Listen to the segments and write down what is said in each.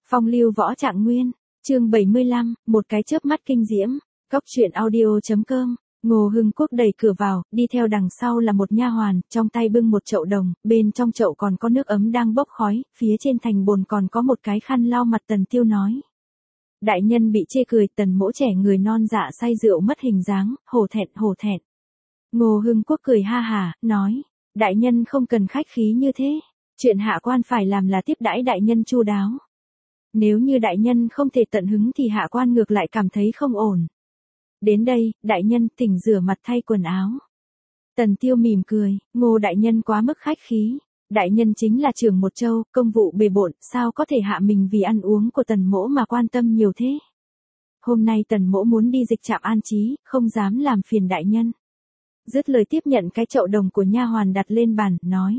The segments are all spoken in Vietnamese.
Phong lưu võ trạng nguyên, chương 75, một cái chớp mắt kinh diễm, Cóc truyện audio.com. Ngô Hưng Quốc đẩy cửa vào, đi theo đằng sau là một nha hoàn, trong tay bưng một chậu đồng, bên trong chậu còn có nước ấm đang bốc khói, phía trên thành bồn còn có một cái khăn lau mặt. Tần Tiêu nói. Đại nhân bị chê cười, Tần mỗ trẻ người non dạ say rượu mất hình dáng, hổ thẹn. Ngô Hưng Quốc cười ha hả, nói, đại nhân không cần khách khí như thế, chuyện hạ quan phải làm là tiếp đãi đại nhân chu đáo. Nếu như đại nhân không thể tận hứng thì hạ quan ngược lại cảm thấy không ổn. Đến đây, đại nhân tỉnh rửa mặt thay quần áo. Tần Tiêu mỉm cười, Ngô đại nhân quá mức khách khí. Đại nhân chính là trưởng một châu, công vụ bề bộn, sao có thể hạ mình vì ăn uống của Tần mỗ mà quan tâm nhiều thế. Hôm nay Tần mỗ muốn đi dịch trạm an trí, không dám làm phiền đại nhân. Dứt lời tiếp nhận cái chậu đồng của nha hoàn đặt lên bàn, nói.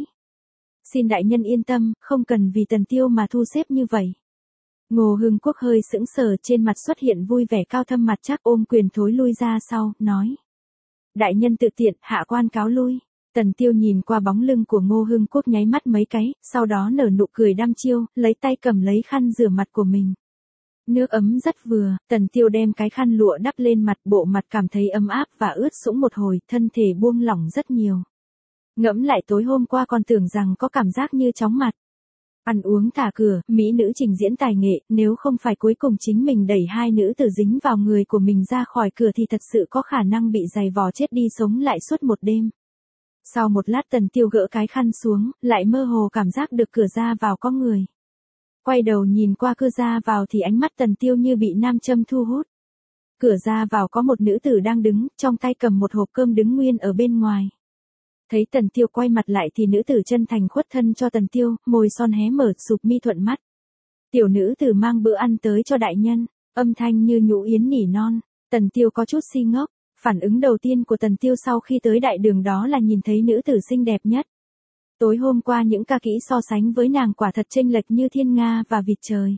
Xin đại nhân yên tâm, không cần vì Tần Tiêu mà thu xếp như vậy. Ngô Hưng Quốc hơi sững sờ, trên mặt xuất hiện vui vẻ cao thâm mặt chắc, ôm quyền thối lui ra sau, nói. Đại nhân tự tiện, hạ quan cáo lui. Tần Tiêu nhìn qua bóng lưng của Ngô Hưng Quốc nháy mắt mấy cái, sau đó nở nụ cười đăm chiêu, lấy tay cầm lấy khăn rửa mặt của mình. Nước ấm rất vừa, Tần Tiêu đem cái khăn lụa đắp lên mặt, bộ mặt cảm thấy ấm áp và ướt sũng một hồi, thân thể buông lỏng rất nhiều. Ngẫm lại tối hôm qua còn tưởng rằng có cảm giác như chóng mặt. Ăn uống thả cửa, mỹ nữ trình diễn tài nghệ, nếu không phải cuối cùng chính mình đẩy hai nữ tử dính vào người của mình ra khỏi cửa thì thật sự có khả năng bị giày vò chết đi sống lại suốt một đêm. Sau một lát Tần Tiêu gỡ cái khăn xuống, lại mơ hồ cảm giác được cửa ra vào có người. Quay đầu nhìn qua cửa ra vào thì ánh mắt Tần Tiêu như bị nam châm thu hút. Cửa ra vào có một nữ tử đang đứng, trong tay cầm một hộp cơm đứng nguyên ở bên ngoài. Thấy Tần Tiêu quay mặt lại thì nữ tử chân thành khuất thân cho Tần Tiêu, môi son hé mở, sụp mi thuận mắt. Tiểu nữ tử mang bữa ăn tới cho đại nhân, âm thanh như nhũ yến nỉ non. Tần Tiêu có chút si ngốc, phản ứng đầu tiên của Tần Tiêu sau khi tới đại đường đó là nhìn thấy nữ tử xinh đẹp nhất. Tối hôm qua những ca kỹ so sánh với nàng quả thật chênh lệch như thiên nga và vịt trời.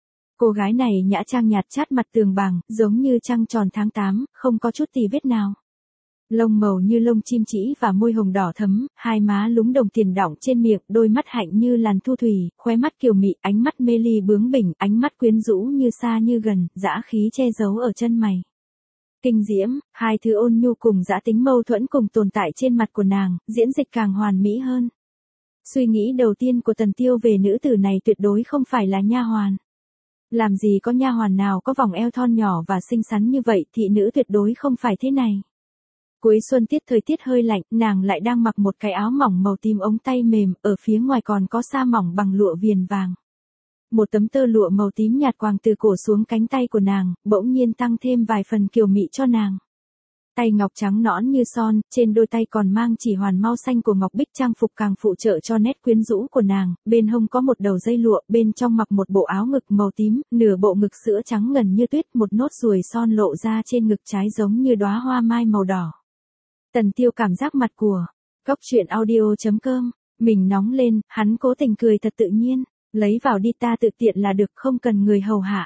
Cô gái này nhã trang nhạt chát, mặt tường bàng, giống như trăng tròn tháng 8, không có chút tì vết nào. Lông màu như lông chim chỉ và môi hồng đỏ thấm, hai má lúng đồng tiền đọng trên miệng, đôi mắt hạnh như làn thu thủy, khóe mắt kiều mị, ánh mắt mê ly bướng bỉnh, ánh mắt quyến rũ như xa như gần, dã khí che giấu ở chân mày. Kinh diễm, hai thứ ôn nhu cùng dã tính mâu thuẫn cùng tồn tại trên mặt của nàng, diễn dịch càng hoàn mỹ hơn. Suy nghĩ đầu tiên của Tần Tiêu về nữ tử này tuyệt đối không phải là nha hoàn. Làm gì có nha hoàn nào có vòng eo thon nhỏ và xinh xắn như vậy, thị nữ tuyệt đối không phải thế này. Cuối xuân tiết thời tiết hơi lạnh, nàng lại đang mặc một cái áo mỏng màu tím ống tay mềm, ở phía ngoài còn có sa mỏng bằng lụa viền vàng. Một tấm tơ lụa màu tím nhạt quàng từ cổ xuống cánh tay của nàng, bỗng nhiên tăng thêm vài phần kiều mị cho nàng. Tay ngọc trắng nõn như son, trên đôi tay còn mang chỉ hoàn mau xanh của ngọc bích, trang phục càng phụ trợ cho nét quyến rũ của nàng, bên hông có một đầu dây lụa, bên trong mặc một bộ áo ngực màu tím, nửa bộ ngực sữa trắng ngần như tuyết, một nốt ruồi son lộ ra trên ngực trái giống như đóa hoa mai màu đỏ. Tần Tiêu cảm giác mặt của Cóc truyện audio.com, mình nóng lên, hắn cố tình cười thật tự nhiên, lấy vào đi, ta tự tiện là được, không cần người hầu hạ.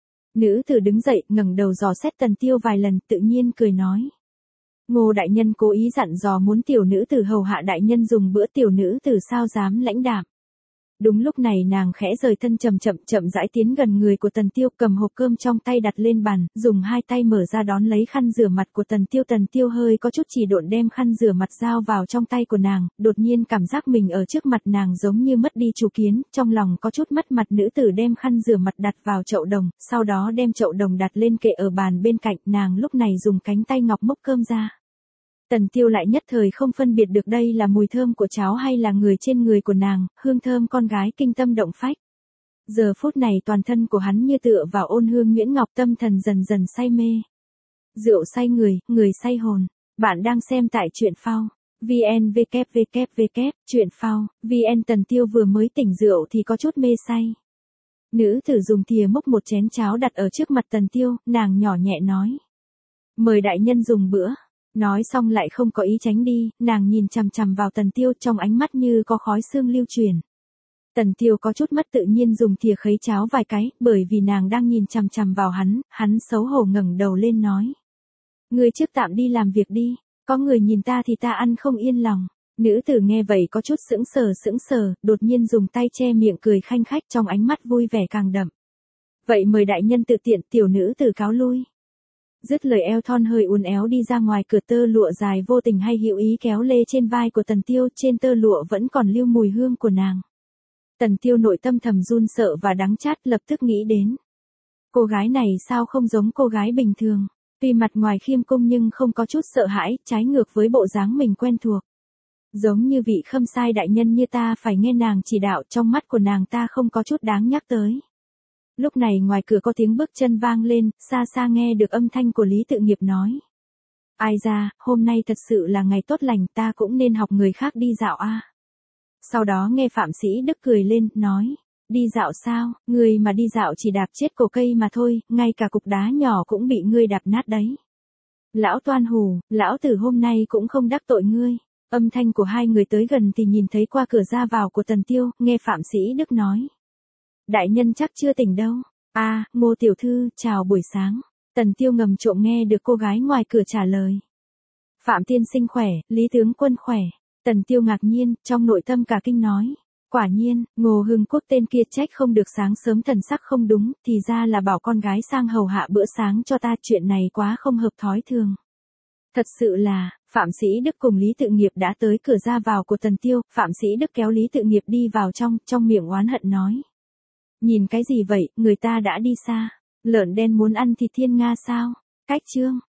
Nữ tử đứng dậy, ngẩng đầu dò xét Tần Tiêu vài lần, tự nhiên cười nói. Ngô đại nhân cố ý dặn dò muốn tiểu nữ tử hầu hạ đại nhân dùng bữa, tiểu nữ tử sao dám lãnh đạm. Đúng lúc này nàng khẽ rời thân, chậm rãi tiến gần người của Tần Tiêu, cầm hộp cơm trong tay đặt lên bàn, dùng hai tay mở ra đón lấy khăn rửa mặt của Tần Tiêu. Tần Tiêu hơi có chút chỉ độn đem khăn rửa mặt giao vào trong tay của nàng, đột nhiên cảm giác mình ở trước mặt nàng giống như mất đi chủ kiến, trong lòng có chút mất mặt. Nữ tử đem khăn rửa mặt đặt vào chậu đồng, sau đó đem chậu đồng đặt lên kệ ở bàn bên cạnh, nàng lúc này dùng cánh tay ngọc múc cơm ra. Tần Tiêu lại nhất thời không phân biệt được đây là mùi thơm của cháo hay là người trên người của nàng, hương thơm con gái kinh tâm động phách. Giờ phút này toàn thân của hắn như tựa vào ôn hương nhuyễn ngọc, tâm thần dần dần say mê. Rượu say người, người say hồn. Bạn đang xem tại truyện phao. VN www. Truyện phao. VN. Tần Tiêu vừa mới tỉnh rượu thì có chút mê say. Nữ tử dùng thìa múc một chén cháo đặt ở trước mặt Tần Tiêu, nàng nhỏ nhẹ nói. Mời đại nhân dùng bữa. Nói xong lại không có ý tránh đi, nàng nhìn chằm chằm vào Tần Tiêu, trong ánh mắt như có khói sương lưu truyền. Tần Tiêu có chút mất tự nhiên dùng thìa khấy cháo vài cái, bởi vì nàng đang nhìn chằm chằm vào hắn xấu hổ ngẩng đầu lên nói. Ngươi trước tạm đi làm việc đi, có người nhìn ta thì ta ăn không yên lòng. Nữ tử nghe vậy có chút sững sờ, đột nhiên dùng tay che miệng cười khanh khách, trong ánh mắt vui vẻ càng đậm. Vậy mời đại nhân tự tiện, tiểu nữ từ cáo lui. Dứt lời eo thon hơi uốn éo đi ra ngoài cửa, tơ lụa dài vô tình hay hữu ý kéo lê trên vai của Tần Tiêu, trên tơ lụa vẫn còn lưu mùi hương của nàng. Tần Tiêu nội tâm thầm run sợ và đắng chát, lập tức nghĩ đến. Cô gái này sao không giống cô gái bình thường, tuy mặt ngoài khiêm cung nhưng không có chút sợ hãi, trái ngược với bộ dáng mình quen thuộc. Giống như vị khâm sai đại nhân như ta phải nghe nàng chỉ đạo, trong mắt của nàng ta không có chút đáng nhắc tới. Lúc này ngoài cửa có tiếng bước chân vang lên, xa xa nghe được âm thanh của Lý Tự Nghiệp nói. Ai ra, hôm nay thật sự là ngày tốt lành, ta cũng nên học người khác đi dạo a. Sau đó nghe Phạm Sĩ Đức cười lên, nói. Đi dạo sao, người mà đi dạo chỉ đạp chết cổ cây mà thôi, ngay cả cục đá nhỏ cũng bị ngươi đạp nát đấy. Lão toan hù, lão tử hôm nay cũng không đắc tội ngươi. Âm thanh của hai người tới gần thì nhìn thấy qua cửa ra vào của Tần Tiêu, nghe Phạm Sĩ Đức nói. Đại nhân chắc chưa tỉnh đâu. Ngô tiểu thư, chào buổi sáng. Tần Tiêu ngầm trộm nghe được cô gái ngoài cửa trả lời. Phạm tiên sinh khỏe, Lý tướng quân khỏe. Tần Tiêu ngạc nhiên, trong nội tâm cả kinh nói. Quả nhiên, Ngô Hưng Quốc tên kia trách không được sáng sớm thần sắc không đúng, thì ra là bảo con gái sang hầu hạ bữa sáng cho ta, chuyện này quá không hợp thói thường. Thật sự là, Phạm Sĩ Đức cùng Lý Tự Nghiệp đã tới cửa ra vào của Tần Tiêu, Phạm Sĩ Đức kéo Lý Tự Nghiệp đi vào trong miệng oán hận nói. Nhìn cái gì vậy, người ta đã đi xa. Lợn đen muốn ăn thịt thiên nga sao? Cách chương.